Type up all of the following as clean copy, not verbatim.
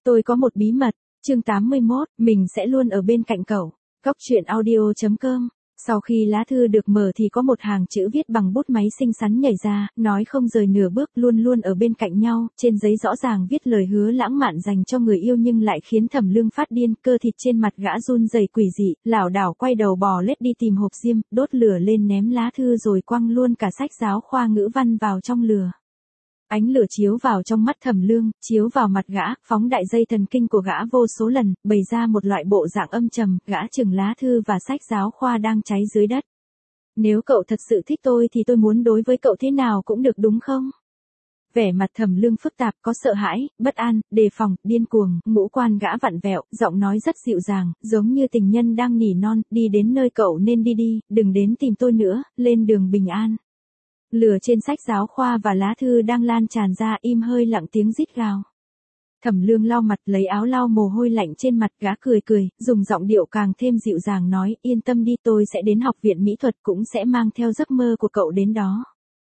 Tôi có một bí mật, chương 81, mình sẽ luôn ở bên cạnh cậu. Cóc truyện audio.com. Sau khi lá thư được mở thì có một hàng chữ viết bằng bút máy xinh xắn nhảy ra, nói không rời nửa bước, luôn luôn ở bên cạnh nhau, trên giấy rõ ràng viết lời hứa lãng mạn dành cho người yêu nhưng lại khiến Thẩm Lương phát điên, cơ thịt trên mặt gã run rẩy quỷ dị, lảo đảo quay đầu bò lết đi tìm hộp diêm, đốt lửa lên ném lá thư rồi quăng luôn cả sách giáo khoa ngữ văn vào trong lửa. Ánh lửa chiếu vào trong mắt Thẩm Lương, chiếu vào mặt gã, phóng đại dây thần kinh của gã vô số lần, bày ra một loại bộ dạng âm trầm, gã chừng lá thư và sách giáo khoa đang cháy dưới đất. Nếu cậu thật sự thích tôi thì tôi muốn đối với cậu thế nào cũng được đúng không? Vẻ mặt Thẩm Lương phức tạp, có sợ hãi, bất an, đề phòng, điên cuồng, ngũ quan gã vặn vẹo, giọng nói rất dịu dàng, giống như tình nhân đang nỉ non, đi đến nơi cậu nên đi, đừng đến tìm tôi nữa, lên đường bình an. Lửa trên sách giáo khoa và lá thư đang lan tràn ra, im hơi lặng tiếng rít gào. Thẩm Lương lau mặt, lấy áo lau mồ hôi lạnh trên mặt, gã cười, dùng giọng điệu càng thêm dịu dàng nói, yên tâm đi, tôi sẽ đến học viện mỹ thuật, cũng sẽ mang theo giấc mơ của cậu đến đó.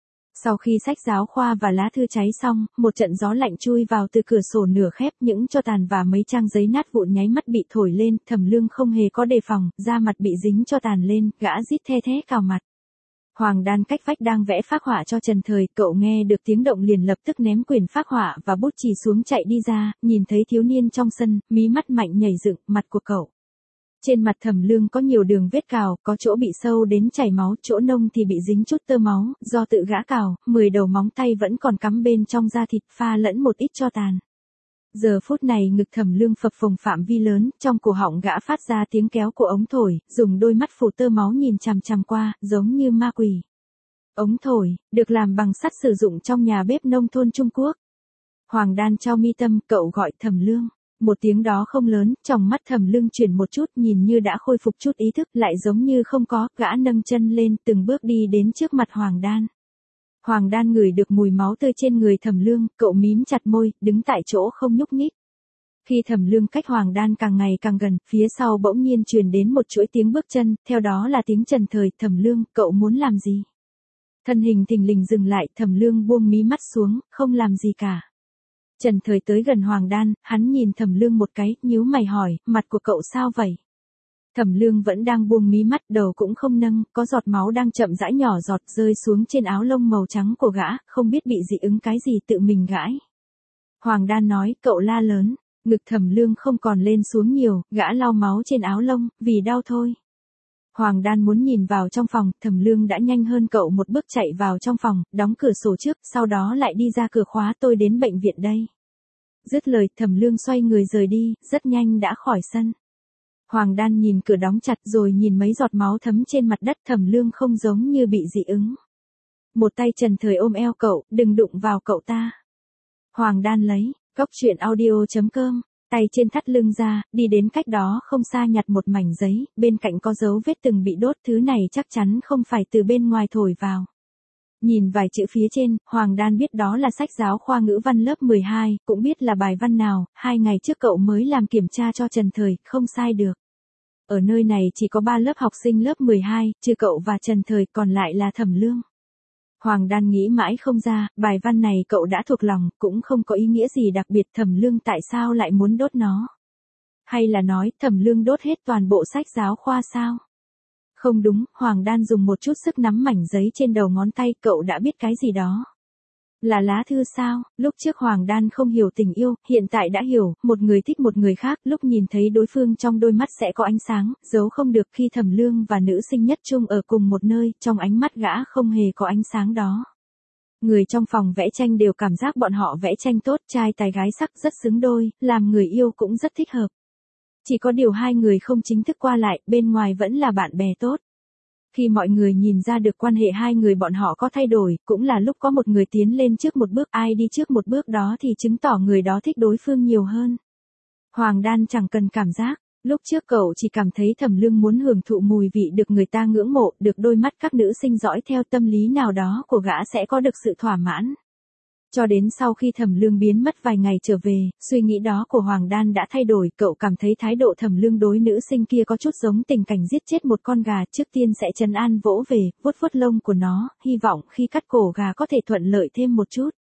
Sau khi sách giáo khoa và lá thư cháy xong, một trận gió lạnh chui vào từ cửa sổ nửa khép, những tro tàn và mấy trang giấy nát vụn nháy mắt bị thổi lên, Thẩm Lương không hề có đề phòng, da mặt bị dính tro tàn lên, gã rít the thé cào mặt. Hoàng Đan cách vách đang vẽ phác họa cho Trần Thời, cậu nghe được tiếng động liền lập tức ném quyển phác họa và bút chì xuống chạy đi ra, nhìn thấy thiếu niên trong sân, mí mắt mạnh nhảy dựng, mặt của cậu. Trên mặt Thẩm Lương có nhiều đường vết cào, có chỗ bị sâu đến chảy máu, chỗ nông thì bị dính chút tơ máu, do tự gã cào, 10 đầu móng tay vẫn còn cắm bên trong da thịt, pha lẫn một ít tro tàn. Giờ phút này ngực Thẩm Lương phập phồng phạm vi lớn, trong cổ họng gã phát ra tiếng kéo của ống thổi, dùng đôi mắt phủ tơ máu nhìn chằm chằm qua, giống như ma quỷ. Ống thổi, được làm bằng sắt sử dụng trong nhà bếp nông thôn Trung Quốc. Hoàng Đan trao mi tâm, cậu gọi Thẩm Lương. Một tiếng đó không lớn, trong mắt Thẩm Lương chuyển một chút, nhìn như đã khôi phục chút ý thức, lại giống như không có, gã nâng chân lên, từng bước đi đến trước mặt Hoàng Đan. Hoàng Đan ngửi được mùi máu tươi trên người Thẩm Lương, cậu mím chặt môi, đứng tại chỗ không nhúc nhích. Khi Thẩm Lương cách Hoàng Đan càng ngày càng gần, phía sau bỗng nhiên truyền đến một chuỗi tiếng bước chân, theo đó là tiếng Trần Thời, Thẩm Lương, cậu muốn làm gì? Thân hình thình lình dừng lại, Thẩm Lương buông mí mắt xuống, không làm gì cả. Trần Thời tới gần Hoàng Đan, hắn nhìn Thẩm Lương một cái, nhíu mày hỏi, mặt của cậu sao vậy? Thẩm Lương vẫn đang buông mí mắt, đầu cũng không nâng, có giọt máu đang chậm rãi nhỏ giọt rơi xuống trên áo lông màu trắng của gã, không biết bị dị ứng cái gì tự mình gãi. Hoàng Đan nói, cậu la lớn, ngực Thẩm Lương không còn lên xuống nhiều, gã lau máu trên áo lông, vì đau thôi. Hoàng Đan muốn nhìn vào trong phòng, Thẩm Lương đã nhanh hơn cậu một bước chạy vào trong phòng, đóng cửa sổ trước, sau đó lại đi ra cửa khóa, tôi đến bệnh viện đây. Dứt lời, Thẩm Lương xoay người rời đi, rất nhanh đã khỏi sân. Hoàng Đan nhìn cửa đóng chặt rồi nhìn mấy giọt máu thấm trên mặt đất, Thẩm Lương không giống như bị dị ứng. Một tay Trần Thời ôm eo cậu, đừng đụng vào cậu ta. Hoàng Đan lấy, cóc truyện audio.com, tay trên thắt lưng ra, đi đến cách đó không xa nhặt một mảnh giấy, bên cạnh có dấu vết từng bị đốt, thứ này chắc chắn không phải từ bên ngoài thổi vào. Nhìn vài chữ phía trên, Hoàng Đan biết đó là sách giáo khoa ngữ văn lớp 12, cũng biết là bài văn nào, 2 ngày trước cậu mới làm kiểm tra cho Trần Thời, không sai được. Ở nơi này chỉ có 3 lớp học sinh lớp 12, trừ cậu và Trần Thời, còn lại là Thẩm Lương. Hoàng Đan nghĩ mãi không ra, bài văn này cậu đã thuộc lòng, cũng không có ý nghĩa gì đặc biệt, Thẩm Lương tại sao lại muốn đốt nó? Hay là nói, Thẩm Lương đốt hết toàn bộ sách giáo khoa sao? Không đúng, Hoàng Đan dùng một chút sức nắm mảnh giấy trên đầu ngón tay, cậu đã biết cái gì đó. Là lá thư sao? Lúc trước Hoàng Đan không hiểu tình yêu, hiện tại đã hiểu, một người thích một người khác, lúc nhìn thấy đối phương trong đôi mắt sẽ có ánh sáng, giấu không được. Khi Thẩm Lương và nữ sinh nhất chung ở cùng một nơi, trong ánh mắt gã không hề có ánh sáng đó. Người trong phòng vẽ tranh đều cảm giác bọn họ vẽ tranh tốt, trai tài gái sắc rất xứng đôi, làm người yêu cũng rất thích hợp. Chỉ có điều hai người không chính thức qua lại, bên ngoài vẫn là bạn bè tốt. Khi mọi người nhìn ra được quan hệ hai người bọn họ có thay đổi, cũng là lúc có một người tiến lên trước một bước, ai đi trước một bước đó thì chứng tỏ người đó thích đối phương nhiều hơn. Hoàng Đan chẳng cần cảm giác, lúc trước cậu chỉ cảm thấy Thẩm Lương muốn hưởng thụ mùi vị được người ta ngưỡng mộ, được đôi mắt các nữ sinh dõi theo, tâm lý nào đó của gã sẽ có được sự thỏa mãn. Cho đến sau khi Thẩm Lương biến mất vài ngày trở về, suy nghĩ đó của Hoàng Đan đã thay đổi, cậu cảm thấy thái độ Thẩm Lương đối nữ sinh kia có chút giống tình cảnh giết chết một con gà, trước tiên sẽ trấn an vỗ về, vuốt vuốt lông của nó, hy vọng khi cắt cổ gà có thể thuận lợi thêm một chút.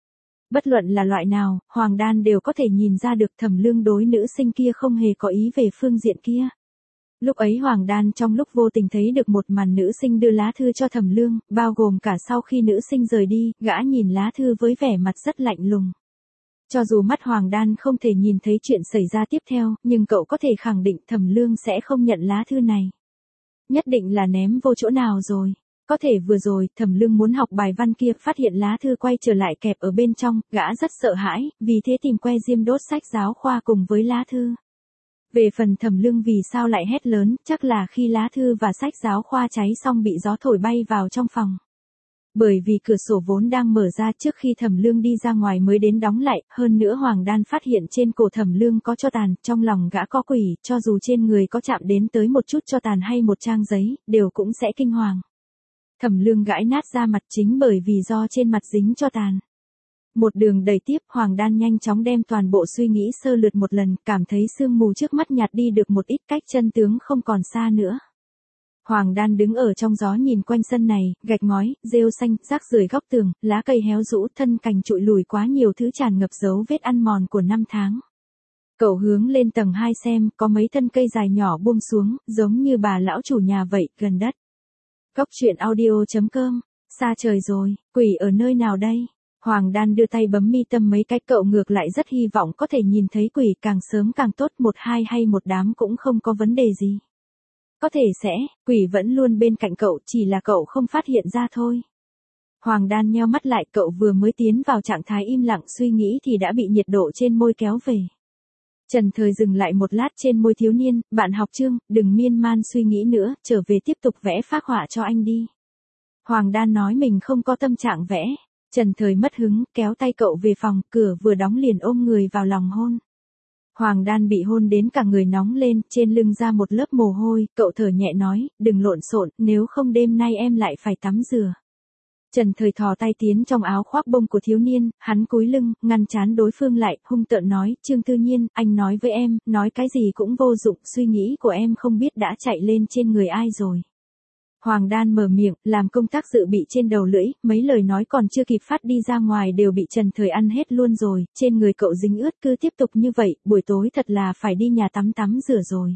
Bất luận là loại nào, Hoàng Đan đều có thể nhìn ra được Thẩm Lương đối nữ sinh kia không hề có ý về phương diện kia. Lúc ấy Hoàng Đan trong lúc vô tình thấy được một màn nữ sinh đưa lá thư cho Thẩm Lương, bao gồm cả sau khi nữ sinh rời đi, gã nhìn lá thư với vẻ mặt rất lạnh lùng. Cho dù mắt Hoàng Đan không thể nhìn thấy chuyện xảy ra tiếp theo, nhưng cậu có thể khẳng định Thẩm Lương sẽ không nhận lá thư này. Nhất định là ném vô chỗ nào rồi. Có thể vừa rồi, Thẩm Lương muốn học bài văn kia, phát hiện lá thư quay trở lại kẹp ở bên trong, gã rất sợ hãi, vì thế tìm que diêm đốt sách giáo khoa cùng với lá thư. Về phần Thẩm Lương vì sao lại hét lớn, chắc là khi lá thư và sách giáo khoa cháy xong bị gió thổi bay vào trong phòng. Bởi vì cửa sổ vốn đang mở ra trước khi Thẩm Lương đi ra ngoài mới đến đóng lại, hơn nữa Hoàng Đan phát hiện trên cổ Thẩm Lương có tro tàn, trong lòng gã có quỷ, cho dù trên người có chạm đến tới một chút tro tàn hay một trang giấy, đều cũng sẽ kinh hoàng. Thẩm Lương gãi nát da mặt chính bởi vì do trên mặt dính tro tàn. Một đường đầy tiếp, Hoàng Đan nhanh chóng đem toàn bộ suy nghĩ sơ lược một lần, cảm thấy sương mù trước mắt nhạt đi được một ít, cách chân tướng không còn xa nữa. Hoàng Đan đứng ở trong gió nhìn quanh sân này, gạch ngói, rêu xanh, rác rưởi góc tường, lá cây héo rũ, thân cành trụi lùi quá nhiều thứ tràn ngập dấu vết ăn mòn của năm tháng. Cậu hướng lên tầng 2 xem, có mấy thân cây dài nhỏ buông xuống, giống như bà lão chủ nhà vậy, gần đất. Góc truyện audio.com, xa trời rồi, quỷ ở nơi nào đây? Hoàng Đan đưa tay bấm mi tâm mấy cái, cậu ngược lại rất hy vọng có thể nhìn thấy quỷ, càng sớm càng tốt, một hai hay một đám cũng không có vấn đề gì. Có thể sẽ, quỷ vẫn luôn bên cạnh cậu, chỉ là cậu không phát hiện ra thôi. Hoàng Đan nheo mắt lại, cậu vừa mới tiến vào trạng thái im lặng suy nghĩ thì đã bị nhiệt độ trên môi kéo về. Trần Thời dừng lại một lát trên môi thiếu niên, bạn học Trương, đừng miên man suy nghĩ nữa, trở về tiếp tục vẽ phác họa cho anh đi. Hoàng Đan nói mình không có tâm trạng vẽ. Trần Thời mất hứng, kéo tay cậu về phòng, cửa vừa đóng liền ôm người vào lòng hôn. Hoàng Đan bị hôn đến cả người nóng lên, trên lưng ra một lớp mồ hôi, cậu thở nhẹ nói, đừng lộn xộn, nếu không đêm nay em lại phải tắm rửa. Trần Thời thò tay tiến trong áo khoác bông của thiếu niên, hắn cúi lưng, ngăn chán đối phương lại, hung tợn nói, Trương Tư Nhiên, anh nói với em, nói cái gì cũng vô dụng, suy nghĩ của em không biết đã chạy lên trên người ai rồi. Hoàng Đan mở miệng, làm công tác dự bị trên đầu lưỡi, mấy lời nói còn chưa kịp phát đi ra ngoài đều bị Trần Thời ăn hết luôn rồi, trên người cậu dính ướt, cứ tiếp tục như vậy, buổi tối thật là phải đi nhà tắm rửa rồi.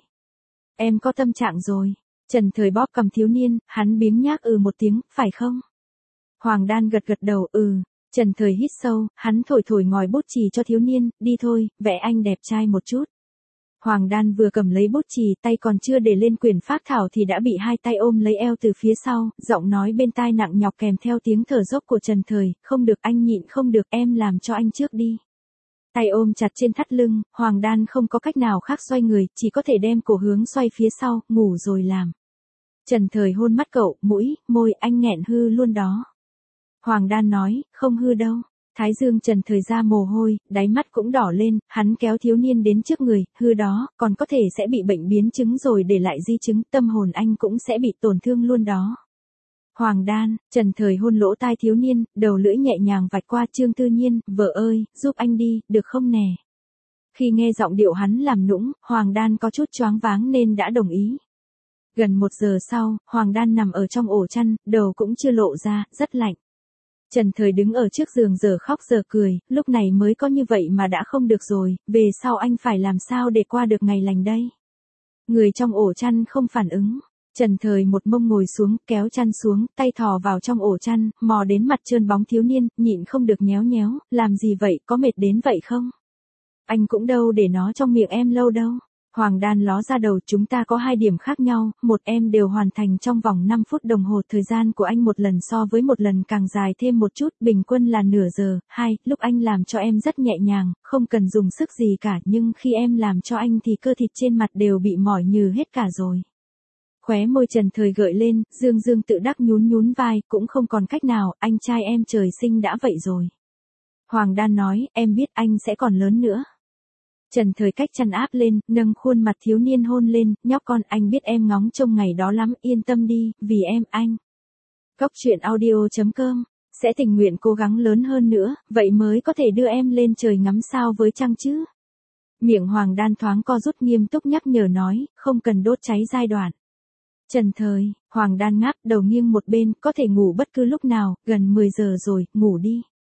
Em có tâm trạng rồi. Trần Thời bóp cầm thiếu niên, hắn biếng nhác một tiếng, phải không? Hoàng Đan gật gật đầu, Trần Thời hít sâu, hắn thổi ngòi bút chì cho thiếu niên, đi thôi, vẽ anh đẹp trai một chút. Hoàng Đan vừa cầm lấy bút chì, tay còn chưa để lên quyển phác thảo thì đã bị hai tay ôm lấy eo từ phía sau, giọng nói bên tai nặng nhọc kèm theo tiếng thở dốc của Trần Thời, không được anh nhịn không được, em làm cho anh trước đi. Tay ôm chặt trên thắt lưng, Hoàng Đan không có cách nào khác xoay người, chỉ có thể đem cổ hướng xoay phía sau, ngủ rồi làm. Trần Thời hôn mắt cậu, mũi, môi, anh nghẹn hư luôn đó. Hoàng Đan nói, không hư đâu. Thái dương Trần Thời ra mồ hôi, đáy mắt cũng đỏ lên, hắn kéo thiếu niên đến trước người, hư đó, còn có thể sẽ bị bệnh biến chứng rồi để lại di chứng, tâm hồn anh cũng sẽ bị tổn thương luôn đó. Hoàng Đan, Trần Thời hôn lỗ tai thiếu niên, đầu lưỡi nhẹ nhàng vạch qua Trương Tư Nhiên, vợ ơi, giúp anh đi, được không nè? Khi nghe giọng điệu hắn làm nũng, Hoàng Đan có chút choáng váng nên đã đồng ý. Gần 1 giờ sau, Hoàng Đan nằm ở trong ổ chăn, đầu cũng chưa lộ ra, rất lạnh. Trần Thời đứng ở trước giường giờ khóc giờ cười, lúc này mới có như vậy mà đã không được rồi, về sau anh phải làm sao để qua được ngày lành đây? Người trong ổ chăn không phản ứng. Trần Thời một mông ngồi xuống, kéo chăn xuống, tay thò vào trong ổ chăn, mò đến mặt trơn bóng thiếu niên, nhịn không được nhéo nhéo, làm gì vậy, có mệt đến vậy không? Anh cũng đâu để nó trong miệng em lâu đâu. Hoàng Đan ló ra đầu, chúng ta có 2 điểm khác nhau, một em đều hoàn thành trong vòng 5 phút đồng hồ, thời gian của anh một lần so với một lần càng dài thêm một chút, bình quân là nửa giờ. 2, lúc anh làm cho em rất nhẹ nhàng, không cần dùng sức gì cả, nhưng khi em làm cho anh thì cơ thịt trên mặt đều bị mỏi nhừ hết cả rồi. Khóe môi Trần Thời gợi lên, dương dương tự đắc nhún vai, cũng không còn cách nào, anh trai em trời sinh đã vậy rồi. Hoàng Đan nói, em biết anh sẽ còn lớn nữa. Trần Thời cách chăn áp lên, nâng khuôn mặt thiếu niên hôn lên, nhóc con, anh biết em ngóng trông ngày đó lắm, yên tâm đi, vì em, anh. Góc truyện audio.com, sẽ tình nguyện cố gắng lớn hơn nữa, vậy mới có thể đưa em lên trời ngắm sao với trăng chứ. Miệng Hoàng Đan thoáng co rút, nghiêm túc nhắc nhở nói, không cần đốt cháy giai đoạn. Trần Thời, Hoàng Đan ngáp đầu nghiêng một bên, có thể ngủ bất cứ lúc nào, gần 10 giờ rồi, ngủ đi.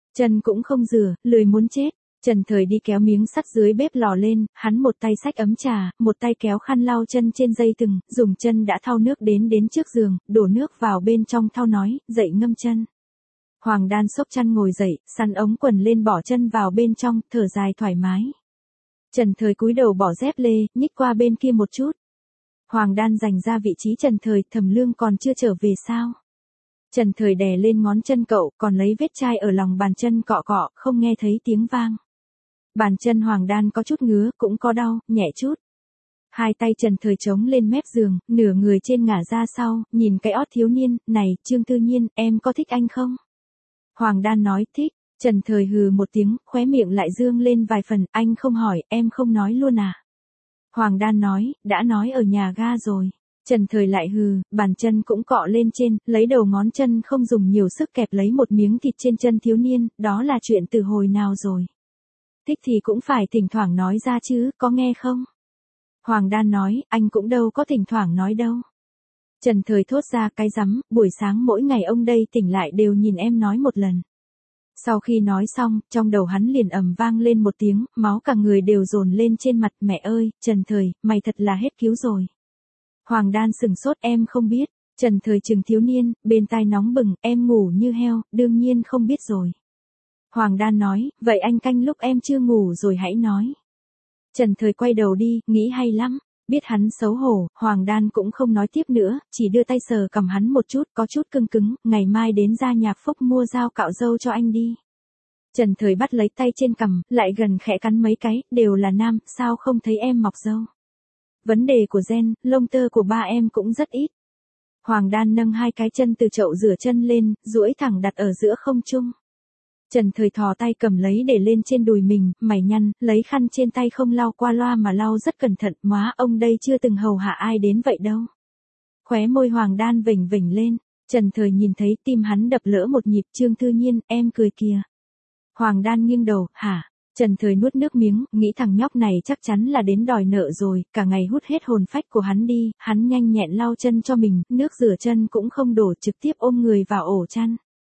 Chân cũng không rửa, lười muốn chết. Trần Thời đi kéo miếng sắt dưới bếp lò lên, hắn một tay xách ấm trà, một tay kéo khăn lau chân trên dây thừng, dùng chân đã thau nước đến trước giường, đổ nước vào bên trong thau nói, dậy ngâm chân. Hoàng Đan xốc chăn ngồi dậy, sắn ống quần lên bỏ chân vào bên trong, thở dài thoải mái. Trần Thời cúi đầu bỏ dép lê, nhích qua bên kia một chút. Hoàng Đan giành ra vị trí Trần Thời, Thẩm Lương còn chưa trở về sao? Trần Thời đè lên ngón chân cậu, còn lấy vết chai ở lòng bàn chân cọ cọ, không nghe thấy tiếng vang. Bàn chân Hoàng Đan có chút ngứa, cũng có đau, nhẹ chút. Hai tay Trần Thời chống lên mép giường, nửa người trên ngả ra sau, nhìn cái ót thiếu niên, này, Trương Tư Nhiên, em có thích anh không? Hoàng Đan nói, thích. Trần Thời hừ một tiếng, khóe miệng lại dương lên vài phần, anh không hỏi, em không nói luôn à? Hoàng Đan nói, đã nói ở nhà ga rồi. Trần Thời lại hừ, bàn chân cũng cọ lên trên, lấy đầu ngón chân không dùng nhiều sức kẹp lấy một miếng thịt trên chân thiếu niên, đó là chuyện từ hồi nào rồi? Thích thì cũng phải thỉnh thoảng nói ra chứ, có nghe không? Hoàng Đan nói, anh cũng đâu có thỉnh thoảng nói đâu. Trần Thời thốt ra cái rắm, buổi sáng mỗi ngày ông đây tỉnh lại đều nhìn em nói một lần. Sau khi nói xong, trong đầu hắn liền ầm vang lên một tiếng, máu cả người đều dồn lên trên mặt, mẹ ơi, Trần Thời, mày thật là hết cứu rồi. Hoàng Đan sừng sốt, em không biết. Trần Thời trừng thiếu niên, bên tai nóng bừng, em ngủ như heo, đương nhiên không biết rồi. Hoàng Đan nói, vậy anh canh lúc em chưa ngủ rồi hãy nói. Trần Thời quay đầu đi, nghĩ hay lắm. Biết hắn xấu hổ, Hoàng Đan cũng không nói tiếp nữa, chỉ đưa tay sờ cầm hắn một chút, có chút cưng cứng, ngày mai đến Gia Nhạc Phúc mua dao cạo râu cho anh đi. Trần Thời bắt lấy tay trên cằm, lại gần khẽ cắn mấy cái, đều là nam, sao không thấy em mọc râu? Vấn đề của gen, lông tơ của ba em cũng rất ít. Hoàng Đan nâng hai cái chân từ chậu rửa chân lên, duỗi thẳng đặt ở giữa không trung. Trần Thời thò tay cầm lấy để lên trên đùi mình, mày nhăn, lấy khăn trên tay không lau qua loa mà lau rất cẩn thận, má ông đây chưa từng hầu hạ ai đến vậy đâu. Khóe môi Hoàng Đan vểnh vểnh lên, Trần Thời nhìn thấy tim hắn đập lỡ một nhịp, Trương Tư Nhiên, em cười kìa. Hoàng Đan nghiêng đầu, hả? Trần Thời nuốt nước miếng, nghĩ thằng nhóc này chắc chắn là đến đòi nợ rồi, cả ngày hút hết hồn phách của hắn đi, hắn nhanh nhẹn lau chân cho mình, nước rửa chân cũng không đổ, trực tiếp ôm người vào ổ chăn.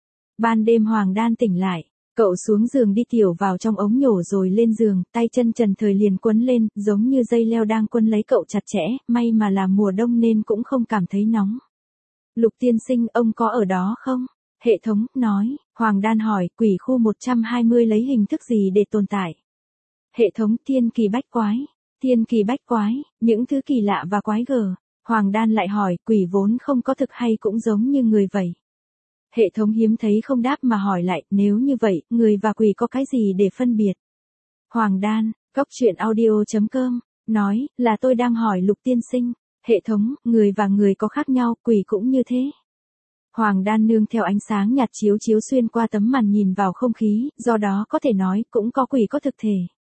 Ban đêm Hoàng Đan tỉnh lại, cậu xuống giường đi tiểu vào trong ống nhổ rồi lên giường, tay chân Trần Thời liền quấn lên, giống như dây leo đang quấn lấy cậu chặt chẽ, may mà là mùa đông nên cũng không cảm thấy nóng. Lục tiên sinh, ông có ở đó không? Hệ thống, nói, Hoàng Đan hỏi, quỷ khu 120 lấy hình thức gì để tồn tại? Hệ thống, thiên kỳ bách quái. Thiên kỳ bách quái, những thứ kỳ lạ và quái gở. Hoàng Đan lại hỏi, quỷ vốn không có thực hay cũng giống như người vậy? Hệ thống hiếm thấy không đáp mà hỏi lại, nếu như vậy, người và quỷ có cái gì để phân biệt? Hoàng Đan, góc truyện audio.com, nói, là tôi đang hỏi Lục tiên sinh. Hệ thống, người và người có khác nhau, quỷ cũng như thế. Hoàng Đan nương theo ánh sáng nhạt chiếu xuyên qua tấm màn nhìn vào không khí, do đó có thể nói, cũng có quỷ có thực thể.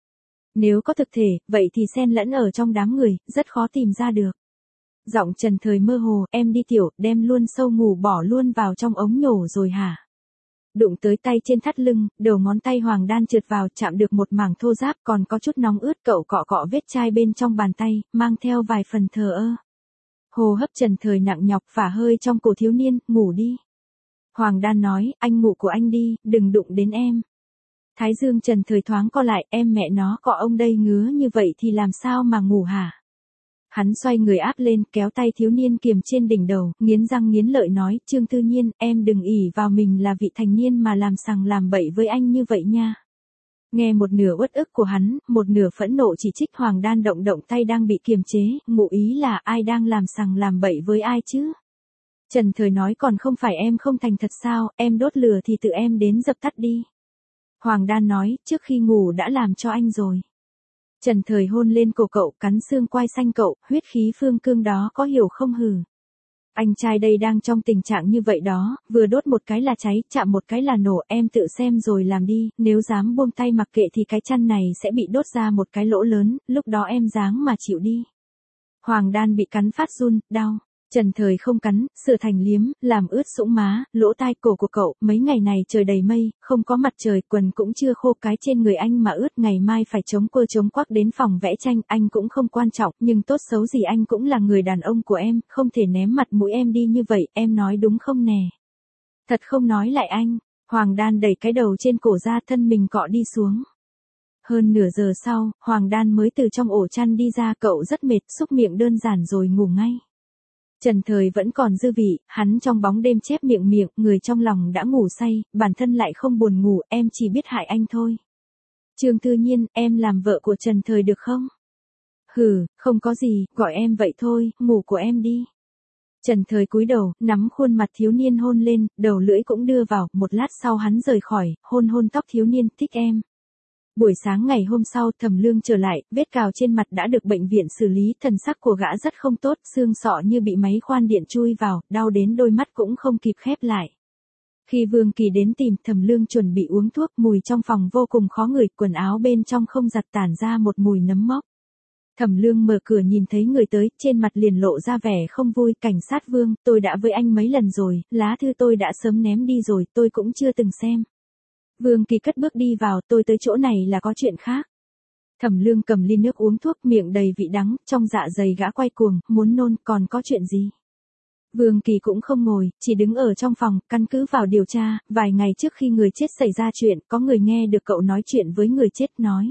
Nếu có thực thể, vậy thì xen lẫn ở trong đám người, rất khó tìm ra được. Giọng Trần Thời mơ hồ, em đi tiểu, đem luôn sâu ngủ bỏ luôn vào trong ống nhổ rồi hả? Đụng tới tay trên thắt lưng, đầu ngón tay Hoàng Đan trượt vào, chạm được một mảng thô ráp, còn có chút nóng ướt, cậu cọ cọ vết chai bên trong bàn tay, mang theo vài phần thờ ơ. Hô hấp Trần Thời nặng nhọc phả hơi trong cổ thiếu niên, ngủ đi. Hoàng Đan nói, anh ngủ của anh đi, đừng đụng đến em. Thái dương Trần Thời thoáng co lại, em mẹ nó cọ ông đây ngứa như vậy thì làm sao mà ngủ hả? Hắn xoay người áp lên, kéo tay thiếu niên kiềm trên đỉnh đầu, nghiến răng nghiến lợi nói, Trương Tư Nhiên, em đừng ỷ vào mình là vị thành niên mà làm sằng làm bậy với anh như vậy nha. Nghe một nửa uất ức của hắn, một nửa phẫn nộ chỉ trích. Hoàng Đan động động tay đang bị kiềm chế, ngụ ý là ai đang làm sằng làm bậy với ai chứ? Trần Thời nói, còn không phải em không thành thật sao, em đốt lửa thì tự em đến dập tắt đi. Hoàng Đan nói, trước khi ngủ đã làm cho anh rồi. Trần Thời hôn lên cổ cậu, cắn xương quai xanh cậu, huyết khí phương cương đó có hiểu không hừ? Anh trai đây đang trong tình trạng như vậy đó, vừa đốt một cái là cháy, chạm một cái là nổ, em tự xem rồi làm đi, nếu dám buông tay mặc kệ thì cái chăn này sẽ bị đốt ra một cái lỗ lớn, lúc đó em dáng mà chịu đi. Hoàng Đan bị cắn phát run, đau. Trần Thời không cắn, sửa thành liếm, làm ướt sũng má, lỗ tai cổ của cậu, mấy ngày này trời đầy mây, không có mặt trời, quần cũng chưa khô, cái trên người anh mà ướt, ngày mai phải chống quơ chống quắc đến phòng vẽ tranh, anh cũng không quan trọng, nhưng tốt xấu gì anh cũng là người đàn ông của em, không thể ném mặt mũi em đi như vậy, em nói đúng không nè? Thật không nói lại anh. Hoàng Đan đẩy cái đầu trên cổ ra, thân mình cọ đi xuống. Hơn nửa giờ sau, Hoàng Đan mới từ trong ổ chăn đi ra, cậu rất mệt, xúc miệng đơn giản rồi ngủ ngay. Trần Thời vẫn còn dư vị, hắn trong bóng đêm chép miệng, người trong lòng đã ngủ say, bản thân lại không buồn ngủ, em chỉ biết hại anh thôi. Trương Thư Nhiên, em làm vợ của Trần Thời được không? Hừ, không có gì, gọi em vậy thôi, ngủ của em đi. Trần Thời cúi đầu, nắm khuôn mặt thiếu niên hôn lên, đầu lưỡi cũng đưa vào, một lát sau hắn rời khỏi, hôn tóc thiếu niên, thích em. Buổi sáng ngày hôm sau, Thẩm Lương trở lại, vết cào trên mặt đã được bệnh viện xử lý, thần sắc của gã rất không tốt, xương sọ như bị máy khoan điện chui vào, đau đến đôi mắt cũng không kịp khép lại. Khi Vương Kỳ đến tìm, Thẩm Lương chuẩn bị uống thuốc, mùi trong phòng vô cùng khó ngửi, quần áo bên trong không giặt tản ra một mùi nấm mốc. Thẩm Lương mở cửa nhìn thấy người tới, trên mặt liền lộ ra vẻ không vui, cảnh sát Vương, tôi đã với anh mấy lần rồi, lá thư tôi đã sớm ném đi rồi, tôi cũng chưa từng xem. Vương Kỳ cất bước đi vào, tôi tới chỗ này là có chuyện khác. Thẩm Lương cầm ly nước uống thuốc, miệng đầy vị đắng, trong dạ dày gã quay cuồng, muốn nôn, còn có chuyện gì? Vương Kỳ cũng không ngồi, chỉ đứng ở trong phòng, căn cứ vào điều tra, vài ngày trước khi người chết xảy ra chuyện, có người nghe được cậu nói chuyện với người chết nói.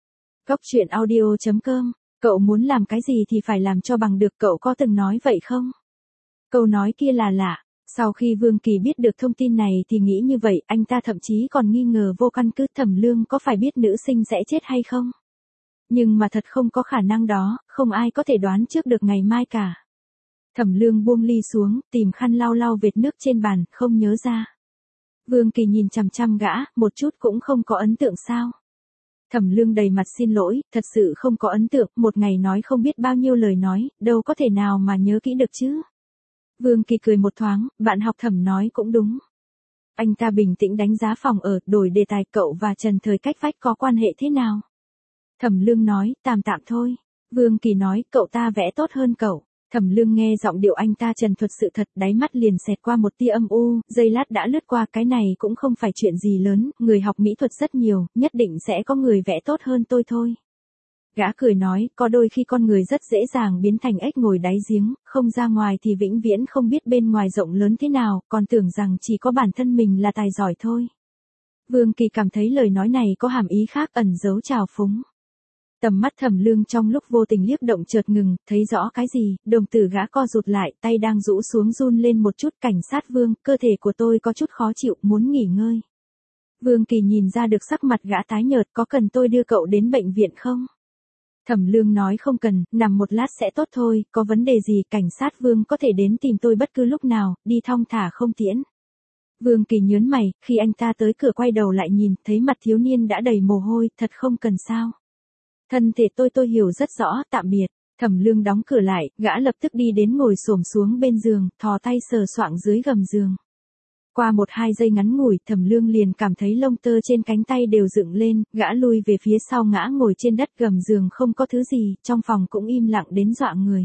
Cóc truyện audio.com, cậu muốn làm cái gì thì phải làm cho bằng được, cậu có từng nói vậy không? Câu nói kia là lạ. Sau khi Vương Kỳ biết được thông tin này thì nghĩ như vậy, anh ta thậm chí còn nghi ngờ vô căn cứ Thẩm Lương có phải biết nữ sinh sẽ chết hay không. Nhưng mà thật không có khả năng đó, không ai có thể đoán trước được ngày mai cả. Thẩm Lương buông ly xuống, tìm khăn lau lau vệt nước trên bàn, không nhớ ra. Vương Kỳ nhìn chằm chằm gã, một chút cũng không có ấn tượng sao. Thẩm Lương đầy mặt xin lỗi, thật sự không có ấn tượng, một ngày nói không biết bao nhiêu lời nói, đâu có thể nào mà nhớ kỹ được chứ. Vương Kỳ cười một thoáng, bạn học Thẩm nói cũng đúng. Anh ta bình tĩnh đánh giá phòng ở, đổi đề tài, cậu và Trần Thời cách vách có quan hệ thế nào? Thẩm Lương nói, tạm tạm thôi. Vương Kỳ nói, cậu ta vẽ tốt hơn cậu. Thẩm Lương nghe giọng điệu anh ta trần thuật sự thật, đáy mắt liền xẹt qua một tia âm u, giây lát đã lướt qua, cái này cũng không phải chuyện gì lớn, người học mỹ thuật rất nhiều, nhất định sẽ có người vẽ tốt hơn tôi thôi. Gã cười nói, có đôi khi con người rất dễ dàng biến thành ếch ngồi đáy giếng, không ra ngoài thì vĩnh viễn không biết bên ngoài rộng lớn thế nào, còn tưởng rằng chỉ có bản thân mình là tài giỏi thôi. Vương Kỳ cảm thấy lời nói này có hàm ý khác, ẩn giấu trào phúng. Tầm mắt Thẩm Lương trong lúc vô tình liếc động chợt ngừng, thấy rõ cái gì, đồng tử gã co rụt lại, tay đang rũ xuống run lên một chút, cảnh sát Vương, cơ thể của tôi có chút khó chịu, muốn nghỉ ngơi. Vương Kỳ nhìn ra được sắc mặt gã tái nhợt, có cần tôi đưa cậu đến bệnh viện không? Thẩm Lương nói không cần, nằm một lát sẽ tốt thôi, có vấn đề gì cảnh sát Vương có thể đến tìm tôi bất cứ lúc nào, đi thong thả không tiễn. Vương Kỳ nhớn mày, khi anh ta tới cửa quay đầu lại nhìn, thấy mặt thiếu niên đã đầy mồ hôi, thật không cần sao. Thân thể tôi hiểu rất rõ, tạm biệt. Thẩm Lương đóng cửa lại, gã lập tức đi đến ngồi xổm xuống bên giường, thò tay sờ soạng dưới gầm giường. Qua 1-2 giây ngắn ngủi, Thẩm Lương liền cảm thấy lông tơ trên cánh tay đều dựng lên, gã lui về phía sau ngã ngồi trên đất gầm giường không có thứ gì, trong phòng cũng im lặng đến dọa người.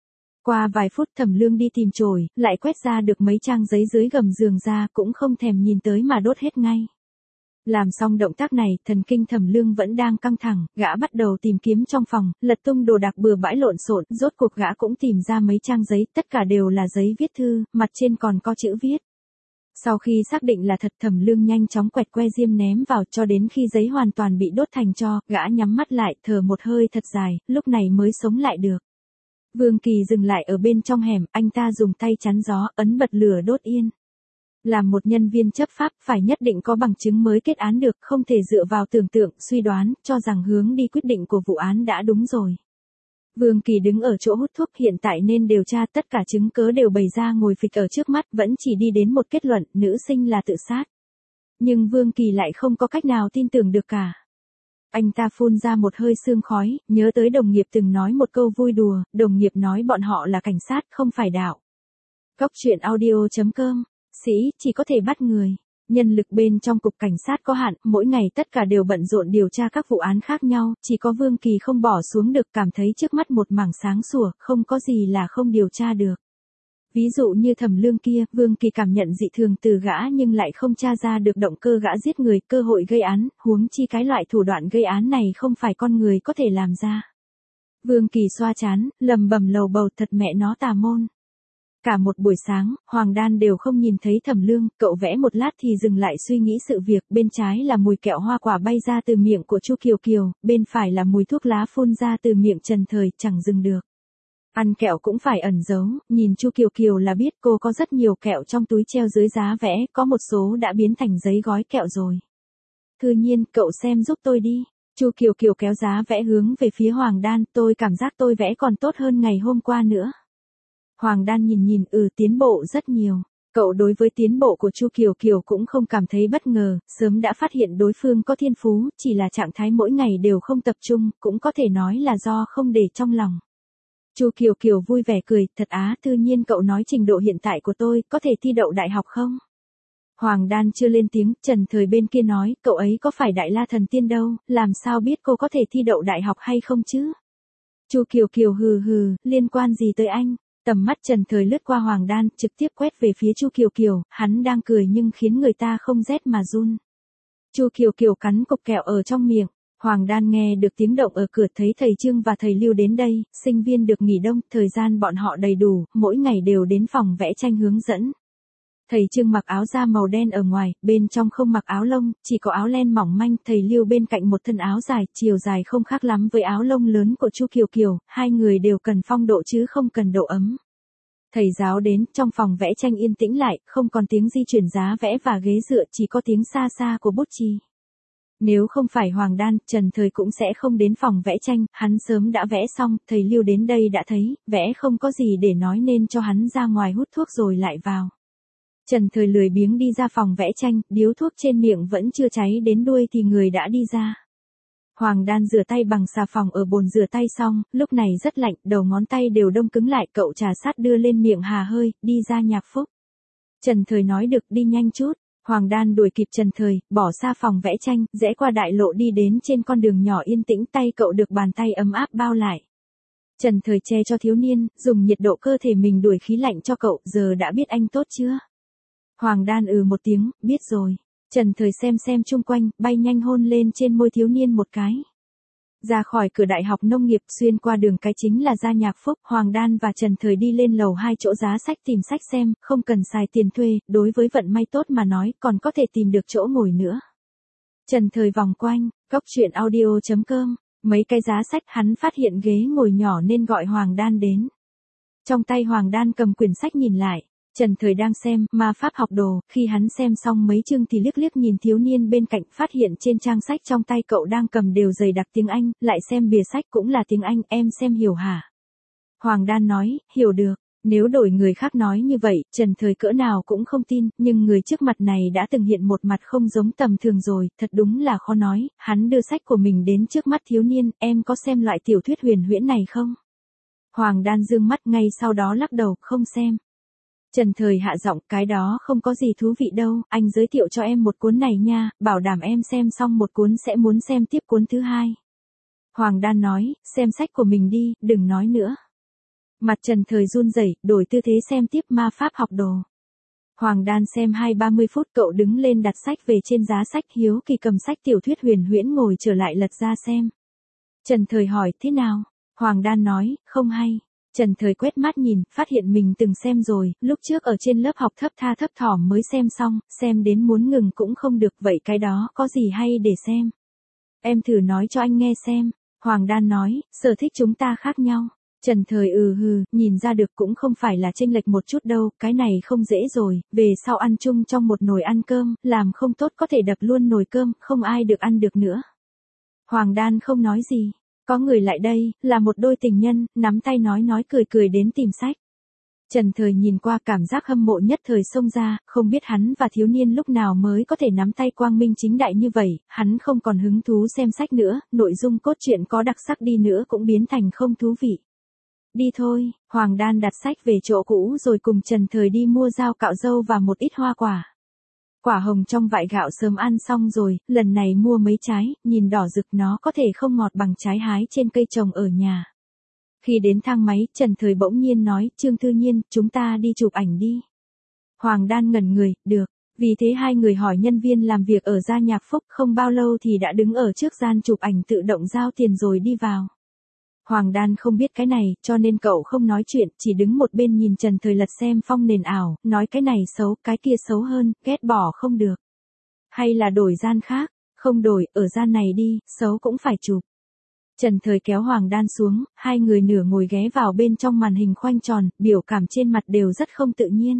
Qua vài phút Thẩm Lương đi tìm chổi, lại quét ra được mấy trang giấy dưới gầm giường ra, cũng không thèm nhìn tới mà đốt hết ngay. Làm xong động tác này, thần kinh Thẩm Lương vẫn đang căng thẳng, gã bắt đầu tìm kiếm trong phòng, lật tung đồ đạc bừa bãi lộn xộn, rốt cuộc gã cũng tìm ra mấy trang giấy, tất cả đều là giấy viết thư, mặt trên còn có chữ viết. Sau khi xác định là thật, Thẩm Lương nhanh chóng quẹt que diêm ném vào, cho đến khi giấy hoàn toàn bị đốt thành tro, gã nhắm mắt lại, thở một hơi thật dài, lúc này mới sống lại được. Vương Kỳ dừng lại ở bên trong hẻm, anh ta dùng tay chắn gió, ấn bật lửa đốt yên. Làm một nhân viên chấp pháp, phải nhất định có bằng chứng mới kết án được, không thể dựa vào tưởng tượng, suy đoán, cho rằng hướng đi quyết định của vụ án đã đúng rồi. Vương Kỳ đứng ở chỗ hút thuốc, hiện tại nên điều tra, tất cả chứng cớ đều bày ra ngồi phịch ở trước mắt, vẫn chỉ đi đến một kết luận, nữ sinh là tự sát. Nhưng Vương Kỳ lại không có cách nào tin tưởng được cả. Anh ta phun ra một hơi sương khói, nhớ tới đồng nghiệp từng nói một câu vui đùa, đồng nghiệp nói bọn họ là cảnh sát, không phải đạo. Cóc truyện audio.com, sĩ, chỉ có thể bắt người. Nhân lực bên trong cục cảnh sát có hạn, mỗi ngày tất cả đều bận rộn điều tra các vụ án khác nhau, chỉ có Vương Kỳ không bỏ xuống được, cảm thấy trước mắt một mảng sáng sủa, không có gì là không điều tra được. Ví dụ như Thẩm Lương kia, Vương Kỳ cảm nhận dị thường từ gã nhưng lại không tra ra được động cơ gã giết người, cơ hội gây án, huống chi cái loại thủ đoạn gây án này không phải con người có thể làm ra. Vương Kỳ xoa trán, lầm bầm lầu bầu, thật mẹ nó tà môn. Cả một buổi sáng, Hoàng Đan đều không nhìn thấy Thẩm Lương, cậu vẽ một lát thì dừng lại suy nghĩ sự việc, bên trái là mùi kẹo hoa quả bay ra từ miệng của Chu Kiều Kiều, bên phải là mùi thuốc lá phun ra từ miệng Trần Thời, chẳng dừng được. Ăn kẹo cũng phải ẩn giấu, nhìn Chu Kiều Kiều là biết cô có rất nhiều kẹo trong túi treo dưới giá vẽ, có một số đã biến thành giấy gói kẹo rồi. Thư Nhiên, cậu xem giúp tôi đi. Chu Kiều Kiều kéo giá vẽ hướng về phía Hoàng Đan, tôi cảm giác tôi vẽ còn tốt hơn ngày hôm qua nữa. Hoàng Đan nhìn tiến bộ rất nhiều. Cậu đối với tiến bộ của Chu Kiều Kiều cũng không cảm thấy bất ngờ, sớm đã phát hiện đối phương có thiên phú, chỉ là trạng thái mỗi ngày đều không tập trung, cũng có thể nói là do không để trong lòng. Chu Kiều Kiều vui vẻ cười, thật á, Thư Nhiên cậu nói trình độ hiện tại của tôi, có thể thi đậu đại học không? Hoàng Đan chưa lên tiếng, Trần Thời bên kia nói, cậu ấy có phải Đại La Thần Tiên đâu, làm sao biết cô có thể thi đậu đại học hay không chứ? Chu Kiều Kiều hừ, liên quan gì tới anh? Tầm mắt Trần Thời lướt qua Hoàng Đan, trực tiếp quét về phía Chu Kiều Kiều, hắn đang cười nhưng khiến người ta không rét mà run. Chu Kiều Kiều cắn cục kẹo ở trong miệng. Hoàng Đan nghe được tiếng động ở cửa, thấy thầy Trương và thầy Lưu đến đây, sinh viên được nghỉ đông, thời gian bọn họ đầy đủ, mỗi ngày đều đến phòng vẽ tranh hướng dẫn. Thầy Trương mặc áo da màu đen ở ngoài, bên trong không mặc áo lông, chỉ có áo len mỏng manh, thầy Lưu bên cạnh một thân áo dài, chiều dài không khác lắm với áo lông lớn của Chu Kiều Kiều, hai người đều cần phong độ chứ không cần độ ấm. Thầy giáo đến, trong phòng vẽ tranh yên tĩnh lại, không còn tiếng di chuyển giá vẽ và ghế dựa, chỉ có tiếng xa xa của bút chì. Nếu không phải Hoàng Đan, Trần Thời cũng sẽ không đến phòng vẽ tranh, hắn sớm đã vẽ xong, thầy Lưu đến đây đã thấy, vẽ không có gì để nói nên cho hắn ra ngoài hút thuốc rồi lại vào. Trần Thời lười biếng đi ra phòng vẽ tranh, điếu thuốc trên miệng vẫn chưa cháy đến đuôi thì người đã đi ra. Hoàng Đan rửa tay bằng xà phòng ở bồn rửa tay xong, lúc này rất lạnh, đầu ngón tay đều đông cứng lại, cậu trà sát đưa lên miệng hà hơi, đi ra Nhạc Phúc. Trần Thời nói được, đi nhanh chút. Hoàng Đan đuổi kịp Trần Thời, bỏ xa phòng vẽ tranh, rẽ qua đại lộ đi đến trên con đường nhỏ yên tĩnh, tay cậu được bàn tay ấm áp bao lại. Trần Thời che cho thiếu niên, dùng nhiệt độ cơ thể mình đuổi khí lạnh cho cậu, giờ đã biết anh tốt chưa? Hoàng Đan một tiếng, biết rồi. Trần Thời xem chung quanh, bay nhanh hôn lên trên môi thiếu niên một cái. Ra khỏi cửa Đại học Nông nghiệp, xuyên qua đường cái chính là ra Nhạc Phúc, Hoàng Đan và Trần Thời đi lên lầu 2 chỗ giá sách tìm sách xem, không cần xài tiền thuê, đối với vận may tốt mà nói, còn có thể tìm được chỗ ngồi nữa. Trần Thời vòng quanh, coctruyện.audio.com, mấy cái giá sách, hắn phát hiện ghế ngồi nhỏ nên gọi Hoàng Đan đến. Trong tay Hoàng Đan cầm quyển sách nhìn lại. Trần Thời đang xem Ma Pháp học đồ, khi hắn xem xong mấy chương thì liếc nhìn thiếu niên bên cạnh, phát hiện trên trang sách trong tay cậu đang cầm đều dày đặc tiếng Anh, lại xem bìa sách cũng là tiếng Anh, em xem hiểu hả? Hoàng Đan nói, hiểu được. Nếu đổi người khác nói như vậy, Trần Thời cỡ nào cũng không tin, nhưng người trước mặt này đã từng hiện một mặt không giống tầm thường rồi, thật đúng là khó nói. Hắn đưa sách của mình đến trước mắt thiếu niên, em có xem loại tiểu thuyết huyền huyễn này không? Hoàng Đan dương mắt, ngay sau đó lắc đầu, không xem. Trần Thời hạ giọng, cái đó không có gì thú vị đâu, anh giới thiệu cho em một cuốn này nha, bảo đảm em xem xong một cuốn sẽ muốn xem tiếp cuốn thứ hai. Hoàng Đan nói, xem sách của mình đi, đừng nói nữa. Mặt Trần Thời run rẩy, đổi tư thế xem tiếp Ma Pháp học đồ. Hoàng Đan xem 20-30 phút, cậu đứng lên đặt sách về trên giá sách, hiếu kỳ cầm sách tiểu thuyết huyền huyễn ngồi trở lại lật ra xem. Trần Thời hỏi, thế nào? Hoàng Đan nói, không hay. Trần Thời quét mắt nhìn, phát hiện mình từng xem rồi, lúc trước ở trên lớp học thấp tha thấp thỏm mới xem xong, xem đến muốn ngừng cũng không được, vậy cái đó có gì hay để xem? Em thử nói cho anh nghe xem. Hoàng Đan nói, sở thích chúng ta khác nhau. Trần Thời nhìn ra được cũng không phải là chênh lệch một chút đâu, cái này không dễ rồi, về sau ăn chung trong một nồi ăn cơm, làm không tốt có thể đập luôn nồi cơm, không ai được ăn được nữa. Hoàng Đan không nói gì. Có người lại đây, là một đôi tình nhân, nắm tay nói cười đến tìm sách. Trần Thời nhìn qua, cảm giác hâm mộ nhất thời xông ra, không biết hắn và thiếu niên lúc nào mới có thể nắm tay quang minh chính đại như vậy, hắn không còn hứng thú xem sách nữa, nội dung cốt truyện có đặc sắc đi nữa cũng biến thành không thú vị. Đi thôi, Hoàng Đan đặt sách về chỗ cũ rồi cùng Trần Thời đi mua dao cạo râu và một ít hoa quả. Quả hồng trong vại gạo sớm ăn xong rồi, lần này mua mấy trái, nhìn đỏ rực, nó có thể không ngọt bằng trái hái trên cây trồng ở nhà. Khi đến thang máy, Trần Thời bỗng nhiên nói, Trương Thư Nhiên, chúng ta đi chụp ảnh đi. Hoàng Đan ngẩn người, được. Vì thế hai người hỏi nhân viên làm việc ở gia Nhạc Phúc, không bao lâu thì đã đứng ở trước gian chụp ảnh tự động giao tiền rồi đi vào. Hoàng Đan không biết cái này, cho nên cậu không nói chuyện, chỉ đứng một bên nhìn Trần Thời lật xem phong nền ảo, nói cái này xấu, cái kia xấu hơn, ghét bỏ không được. Hay là đổi gian khác, không đổi, ở gian này đi, xấu cũng phải chụp. Trần Thời kéo Hoàng Đan xuống, hai người nửa ngồi ghé vào bên trong màn hình khoanh tròn, biểu cảm trên mặt đều rất không tự nhiên.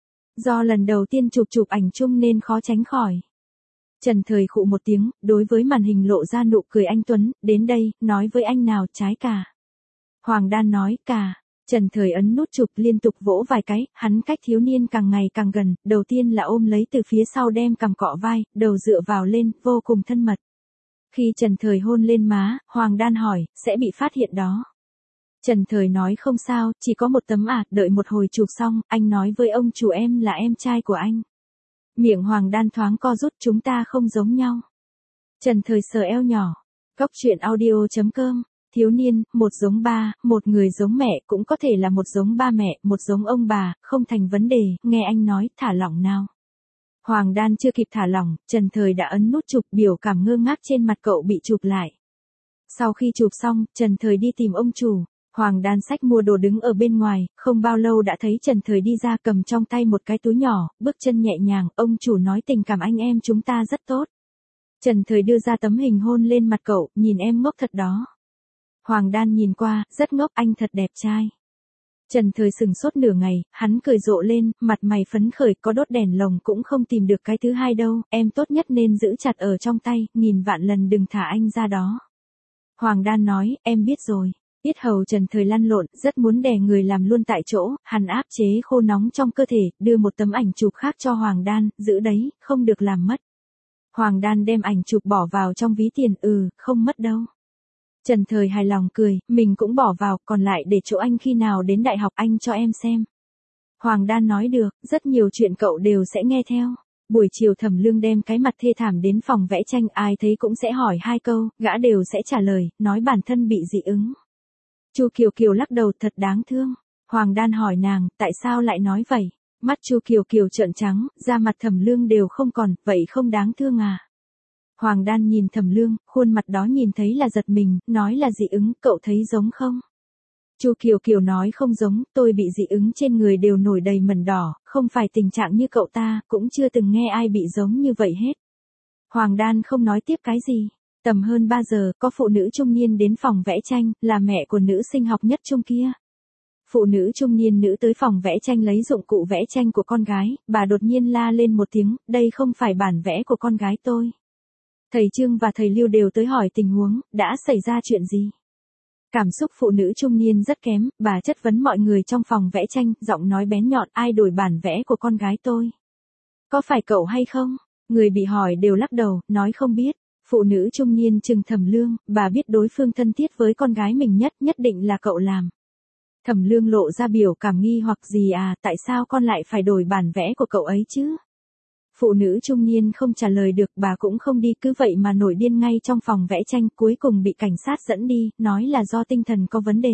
Do lần đầu tiên chụp ảnh chung nên khó tránh khỏi. Trần Thời khụ một tiếng, đối với màn hình lộ ra nụ cười anh Tuấn, đến đây, nói với anh nào trái cà. Hoàng Đan nói, cà. Trần Thời ấn nút chụp liên tục vỗ vài cái, hắn cách thiếu niên càng ngày càng gần, đầu tiên là ôm lấy từ phía sau đem cằm cọ vai, đầu dựa vào lên, vô cùng thân mật. Khi Trần Thời hôn lên má, Hoàng Đan hỏi, sẽ bị phát hiện đó. Trần Thời nói không sao, chỉ có một tấm đợi một hồi chụp xong, anh nói với ông chủ em là em trai của anh. Miệng Hoàng Đan thoáng co rút, chúng ta không giống nhau. Trần Thời sờ eo nhỏ. Cóc truyện audio.com. Thiếu niên, một giống ba, một người giống mẹ, cũng có thể là một giống ba mẹ, một giống ông bà, không thành vấn đề, nghe anh nói, thả lỏng nào. Hoàng Đan chưa kịp thả lỏng, Trần Thời đã ấn nút chụp, biểu cảm ngơ ngác trên mặt cậu bị chụp lại. Sau khi chụp xong, Trần Thời đi tìm ông chủ. Hoàng Đan xách mua đồ đứng ở bên ngoài, không bao lâu đã thấy Trần Thời đi ra cầm trong tay một cái túi nhỏ, bước chân nhẹ nhàng, ông chủ nói tình cảm anh em chúng ta rất tốt. Trần Thời đưa ra tấm hình hôn lên mặt cậu, nhìn em ngốc thật đó. Hoàng Đan nhìn qua, rất ngốc, anh thật đẹp trai. Trần Thời sừng sốt nửa ngày, hắn cười rộ lên, mặt mày phấn khởi, có đốt đèn lồng cũng không tìm được cái thứ hai đâu, em tốt nhất nên giữ chặt ở trong tay, nghìn vạn lần đừng thả anh ra đó. Hoàng Đan nói, em biết rồi. Yết hầu Trần Thời lăn lộn, rất muốn đè người làm luôn tại chỗ, hắn áp chế khô nóng trong cơ thể, đưa một tấm ảnh chụp khác cho Hoàng Đan, giữ đấy, không được làm mất. Hoàng Đan đem ảnh chụp bỏ vào trong ví tiền, không mất đâu. Trần Thời hài lòng cười, mình cũng bỏ vào, còn lại để chỗ anh khi nào đến đại học anh cho em xem. Hoàng Đan nói được, rất nhiều chuyện cậu đều sẽ nghe theo. Buổi chiều Thẩm Lương đem cái mặt thê thảm đến phòng vẽ tranh, ai thấy cũng sẽ hỏi hai câu, gã đều sẽ trả lời, nói bản thân bị dị ứng. Chu Kiều Kiều lắc đầu, thật đáng thương. Hoàng Đan hỏi nàng, tại sao lại nói vậy? Mắt Chu Kiều Kiều trợn trắng, da mặt Thẩm Lương đều không còn, vậy không đáng thương à? Hoàng Đan nhìn Thẩm Lương, khuôn mặt đó nhìn thấy là giật mình, nói là dị ứng, cậu thấy giống không? Chu Kiều Kiều nói không giống, tôi bị dị ứng trên người đều nổi đầy mẩn đỏ, không phải tình trạng như cậu ta, cũng chưa từng nghe ai bị giống như vậy hết. Hoàng Đan không nói tiếp cái gì. Tầm hơn 3 giờ, có phụ nữ trung niên đến phòng vẽ tranh, là mẹ của nữ sinh học nhất trung kia. Phụ nữ trung niên nữ tới phòng vẽ tranh lấy dụng cụ vẽ tranh của con gái, bà đột nhiên la lên một tiếng, đây không phải bản vẽ của con gái tôi. Thầy Trương và thầy Lưu đều tới hỏi tình huống, đã xảy ra chuyện gì? Cảm xúc phụ nữ trung niên rất kém, bà chất vấn mọi người trong phòng vẽ tranh, giọng nói bén nhọn, ai đổi bản vẽ của con gái tôi? Có phải cậu hay không? Người bị hỏi đều lắc đầu, nói không biết. Phụ nữ trung niên trừng Thẩm Lương, bà biết đối phương thân thiết với con gái mình nhất định là cậu làm. Thẩm Lương lộ ra biểu cảm nghi hoặc gì tại sao con lại phải đổi bản vẽ của cậu ấy chứ? Phụ nữ trung niên không trả lời được, bà cũng không đi, cứ vậy mà nổi điên ngay trong phòng vẽ tranh, cuối cùng bị cảnh sát dẫn đi, nói là do tinh thần có vấn đề.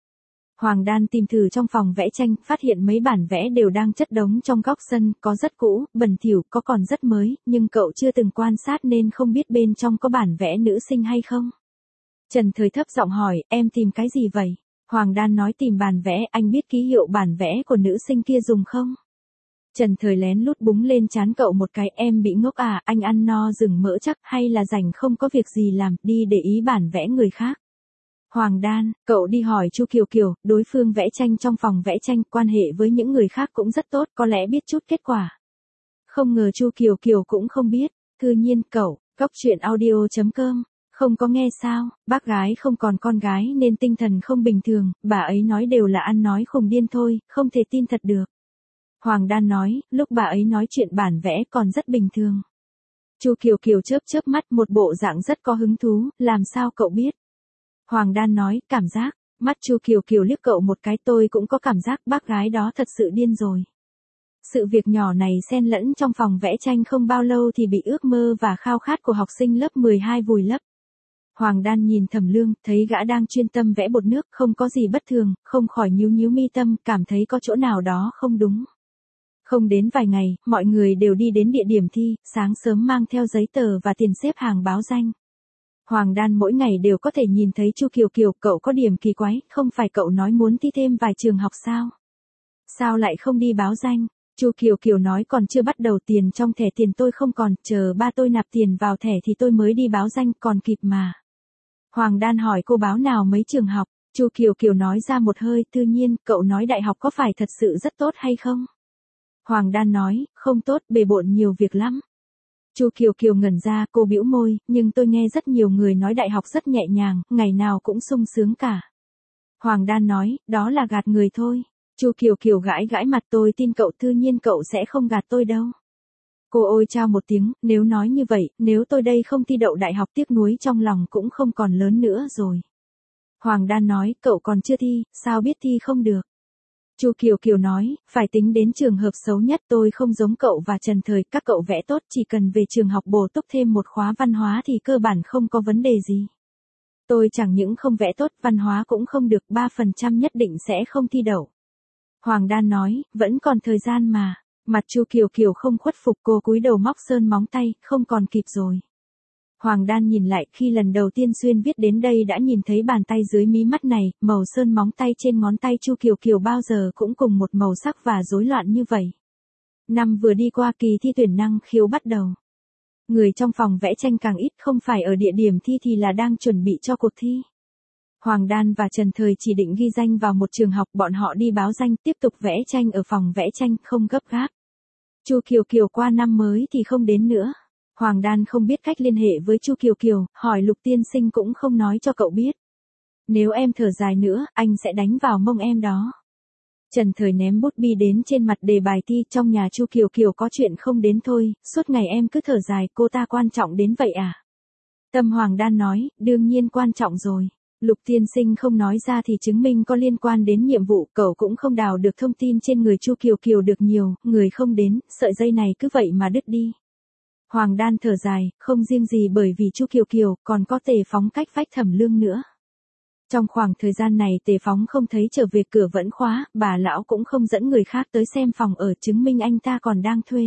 Hoàng Đan tìm thử trong phòng vẽ tranh, phát hiện mấy bản vẽ đều đang chất đống trong góc sân, có rất cũ, bẩn thỉu, có còn rất mới, nhưng cậu chưa từng quan sát nên không biết bên trong có bản vẽ nữ sinh hay không. Trần Thời thấp giọng hỏi, em tìm cái gì vậy? Hoàng Đan nói tìm bản vẽ, anh biết ký hiệu bản vẽ của nữ sinh kia dùng không? Trần Thời lén lút búng lên trán cậu một cái, em bị ngốc à, anh ăn no rừng mỡ chắc, hay là rảnh không có việc gì làm, đi để ý bản vẽ người khác. Hoàng Đan, cậu đi hỏi Chu Kiều Kiều, đối phương vẽ tranh trong phòng vẽ tranh, quan hệ với những người khác cũng rất tốt, có lẽ biết chút kết quả. Không ngờ Chu Kiều Kiều cũng không biết, thư nhiên cậu, cóc truyện audio.com, không có nghe sao, bác gái không còn con gái nên tinh thần không bình thường, bà ấy nói đều là ăn nói khùng điên thôi, không thể tin thật được. Hoàng Đan nói, lúc bà ấy nói chuyện bản vẽ còn rất bình thường. Chu Kiều Kiều chớp mắt một bộ dạng rất có hứng thú, làm sao cậu biết? Hoàng Đan nói, cảm giác. Mắt Chu Kiều Kiều liếc cậu một cái, tôi cũng có cảm giác bác gái đó thật sự điên rồi. Sự việc nhỏ này xen lẫn trong phòng vẽ tranh không bao lâu thì bị ước mơ và khao khát của học sinh lớp 12 vùi lấp. Hoàng Đan nhìn Thẩm Lương, thấy gã đang chuyên tâm vẽ bột nước, không có gì bất thường, không khỏi nhíu mi tâm, cảm thấy có chỗ nào đó không đúng. Không đến vài ngày, mọi người đều đi đến địa điểm thi, sáng sớm mang theo giấy tờ và tiền xếp hàng báo danh. Hoàng Đan mỗi ngày đều có thể nhìn thấy Chu Kiều Kiều, cậu có điểm kỳ quái, không phải cậu nói muốn thi thêm vài trường học sao? Sao lại không đi báo danh? Chu Kiều Kiều nói còn chưa bắt đầu, tiền trong thẻ tiền tôi không còn, chờ ba tôi nạp tiền vào thẻ thì tôi mới đi báo danh, còn kịp mà. Hoàng Đan hỏi cô báo nào mấy trường học, Chu Kiều Kiều nói ra một hơi, tự nhiên, cậu nói đại học có phải thật sự rất tốt hay không? Hoàng Đan nói, không tốt, bề bộn nhiều việc lắm. Chu Kiều Kiều ngẩn ra, cô bĩu môi, nhưng tôi nghe rất nhiều người nói đại học rất nhẹ nhàng, ngày nào cũng sung sướng cả. Hoàng Đan nói, đó là gạt người thôi. Chu Kiều Kiều gãi gãi mặt, tôi tin cậu, tự nhiên cậu sẽ không gạt tôi đâu. Cô ôi chao một tiếng, nếu nói như vậy, nếu tôi đây không thi đậu đại học tiếc nuối trong lòng cũng không còn lớn nữa rồi. Hoàng Đan nói, cậu còn chưa thi, sao biết thi không được. Chu Kiều Kiều nói, phải tính đến trường hợp xấu nhất, tôi không giống cậu và Trần Thời, các cậu vẽ tốt, chỉ cần về trường học bổ túc thêm một khóa văn hóa thì cơ bản không có vấn đề gì. Tôi chẳng những không vẽ tốt, văn hóa cũng không được, 3% nhất định sẽ không thi đậu. Hoàng Đan nói, vẫn còn thời gian mà. Mặt Chu Kiều Kiều không khuất phục, cô cúi đầu móc sơn móng tay, không còn kịp rồi. Hoàng Đan nhìn lại, khi lần đầu tiên Xuyên viết đến đây đã nhìn thấy bàn tay dưới mí mắt này, màu sơn móng tay trên ngón tay Chu Kiều Kiều bao giờ cũng cùng một màu sắc và rối loạn như vậy. Năm vừa đi qua, kỳ thi tuyển năng khiếu bắt đầu. Người trong phòng vẽ tranh càng ít, không phải ở địa điểm thi thì là đang chuẩn bị cho cuộc thi. Hoàng Đan và Trần Thời chỉ định ghi danh vào một trường học, bọn họ đi báo danh, tiếp tục vẽ tranh ở phòng vẽ tranh, không gấp gáp. Chu Kiều Kiều qua năm mới thì không đến nữa. Hoàng Đan không biết cách liên hệ với Chu Kiều Kiều, hỏi Lục tiên sinh cũng không nói cho cậu biết. Nếu em thở dài nữa, anh sẽ đánh vào mông em đó. Trần Thời ném bút bi đến trên mặt đề bài thi, trong nhà Chu Kiều Kiều có chuyện không đến thôi, suốt ngày em cứ thở dài, cô ta quan trọng đến vậy à? Tâm Hoàng Đan nói, đương nhiên quan trọng rồi. Lục tiên sinh không nói ra thì chứng minh có liên quan đến nhiệm vụ, cậu cũng không đào được thông tin trên người Chu Kiều Kiều được nhiều, người không đến, sợi dây này cứ vậy mà đứt đi. Hoàng Đan thở dài, không riêng gì bởi vì Chu Kiều Kiều, còn có Tề Phóng cách vách Thẩm Lương nữa. Trong khoảng thời gian này Tề Phóng không thấy trở về, cửa vẫn khóa, bà lão cũng không dẫn người khác tới xem phòng ở, chứng minh anh ta còn đang thuê.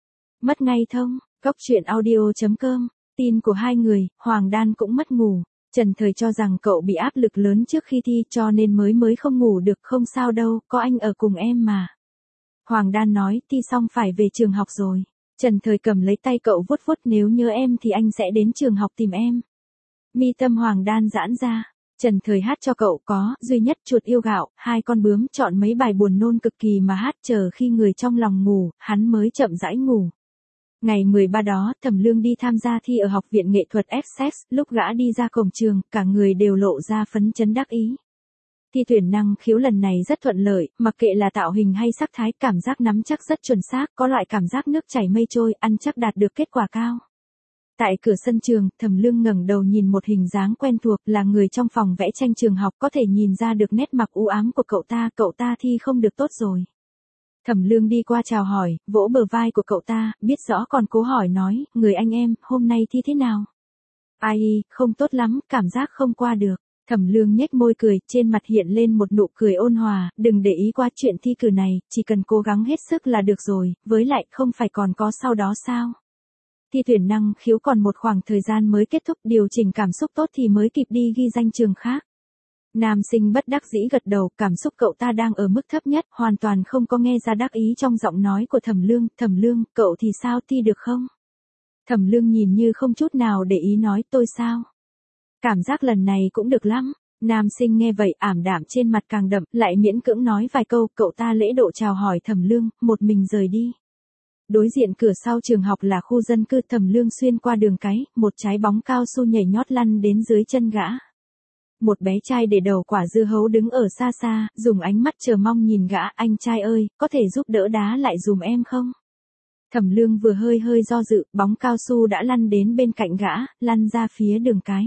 Mất ngay thông, Cóc Truyện Audio.com, tin của hai người, Hoàng Đan cũng mất ngủ. Trần Thời cho rằng cậu bị áp lực lớn trước khi thi cho nên mới không ngủ được, không sao đâu, có anh ở cùng em mà. Hoàng Đan nói, thi xong phải về trường học rồi. Trần Thời cầm lấy tay cậu vuốt vuốt, nếu nhớ em thì anh sẽ đến trường học tìm em. Mi tâm Hoàng Đan giãn ra. Trần Thời hát cho cậu, có, duy nhất chuột yêu gạo, hai con bướm, chọn mấy bài buồn nôn cực kỳ mà hát, chờ khi người trong lòng ngủ, hắn mới chậm rãi ngủ. Ngày 13 đó, Thẩm Lương đi tham gia thi ở Học viện Nghệ thuật Essex, lúc gã đi ra cổng trường, cả người đều lộ ra phấn chấn đắc ý. Thi tuyển năng khiếu lần này rất thuận lợi, mặc kệ là tạo hình hay sắc thái, cảm giác nắm chắc rất chuẩn xác, có loại cảm giác nước chảy mây trôi, ăn chắc đạt được kết quả cao. Tại cửa sân trường, Thẩm Lương ngẩng đầu nhìn một hình dáng quen thuộc, là người trong phòng vẽ tranh trường học, có thể nhìn ra được nét mặt u ám của cậu ta thi không được tốt rồi. Thẩm Lương đi qua chào hỏi, vỗ bờ vai của cậu ta, biết rõ còn cố hỏi nói, người anh em, hôm nay thi thế nào? Ai, không tốt lắm, cảm giác không qua được. Thẩm Lương nhếch môi cười, trên mặt hiện lên một nụ cười ôn hòa, đừng để ý quá chuyện thi cử này, chỉ cần cố gắng hết sức là được rồi, với lại không phải còn có sau đó sao? Thi tuyển năng khiếu còn một khoảng thời gian mới kết thúc, điều chỉnh cảm xúc tốt thì mới kịp đi ghi danh trường khác. Nam sinh bất đắc dĩ gật đầu, cảm xúc cậu ta đang ở mức thấp nhất, hoàn toàn không có nghe ra đắc ý trong giọng nói của Thẩm Lương, cậu thì sao, thi được không? Thẩm Lương nhìn như không chút nào để ý nói, tôi sao? Cảm giác lần này cũng được lắm. Nam sinh nghe vậy ảm đạm trên mặt càng đậm, lại miễn cưỡng nói vài câu, cậu ta lễ độ chào hỏi Thẩm Lương, một mình rời đi. Đối diện cửa sau trường học là khu dân cư, Thẩm Lương xuyên qua đường cái, một trái bóng cao su nhảy nhót lăn đến dưới chân gã. Một bé trai để đầu quả dưa hấu đứng ở xa xa, dùng ánh mắt chờ mong nhìn gã, anh trai ơi, có thể giúp đỡ đá lại dùm em không? Thẩm Lương vừa hơi do dự, bóng cao su đã lăn đến bên cạnh gã, lăn ra phía đường cái.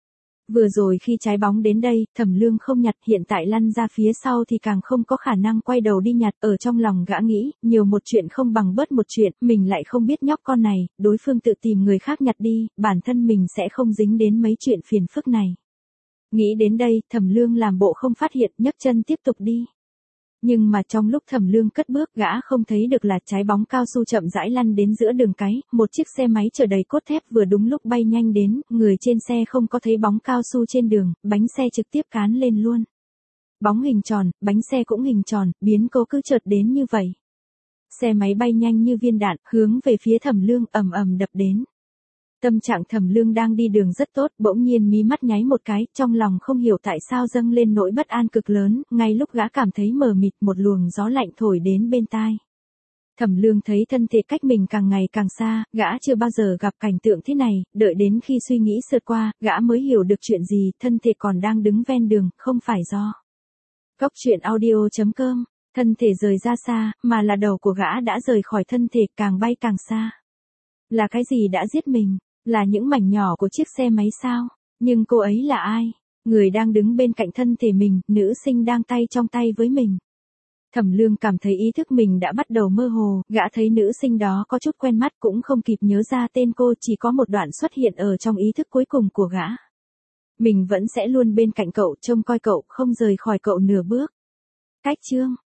Vừa rồi khi trái bóng đến đây, Thẩm Lương không nhặt, hiện tại lăn ra phía sau thì càng không có khả năng quay đầu đi nhặt, ở trong lòng gã nghĩ, nhiều một chuyện không bằng bớt một chuyện, mình lại không biết nhóc con này, đối phương tự tìm người khác nhặt đi, bản thân mình sẽ không dính đến mấy chuyện phiền phức này. Nghĩ đến đây, Thẩm Lương làm bộ không phát hiện, nhấc chân tiếp tục đi. Nhưng mà trong lúc Thẩm Lương cất bước gã không thấy được là trái bóng cao su chậm rãi lăn đến giữa đường cái, một chiếc xe máy chở đầy cốt thép vừa đúng lúc bay nhanh đến, người trên xe không có thấy bóng cao su trên đường, bánh xe trực tiếp cán lên luôn. Bóng hình tròn, bánh xe cũng hình tròn, biến cố cứ chợt đến như vậy. Xe máy bay nhanh như viên đạn, hướng về phía Thẩm Lương ầm ầm đập đến. Tâm trạng Thẩm Lương đang đi đường rất tốt, bỗng nhiên mí mắt nháy một cái, trong lòng không hiểu tại sao dâng lên nỗi bất an cực lớn, ngay lúc gã cảm thấy mờ mịt một luồng gió lạnh thổi đến bên tai. Thẩm Lương thấy thân thể cách mình càng ngày càng xa, gã chưa bao giờ gặp cảnh tượng thế này, đợi đến khi suy nghĩ sượt qua, gã mới hiểu được chuyện gì, thân thể còn đang đứng ven đường, không phải do. Cóc truyện audio.com, thân thể rời ra xa, mà là đầu của gã đã rời khỏi thân thể, càng bay càng xa. Là cái gì đã giết mình? Là những mảnh nhỏ của chiếc xe máy sao? Nhưng cô ấy là ai? Người đang đứng bên cạnh thân thể mình, nữ sinh đang tay trong tay với mình. Thẩm Lương cảm thấy ý thức mình đã bắt đầu mơ hồ, gã thấy nữ sinh đó có chút quen mắt cũng không kịp nhớ ra tên cô, chỉ có một đoạn xuất hiện ở trong ý thức cuối cùng của gã. Mình vẫn sẽ luôn bên cạnh cậu, trông coi cậu, không rời khỏi cậu nửa bước. Cách chương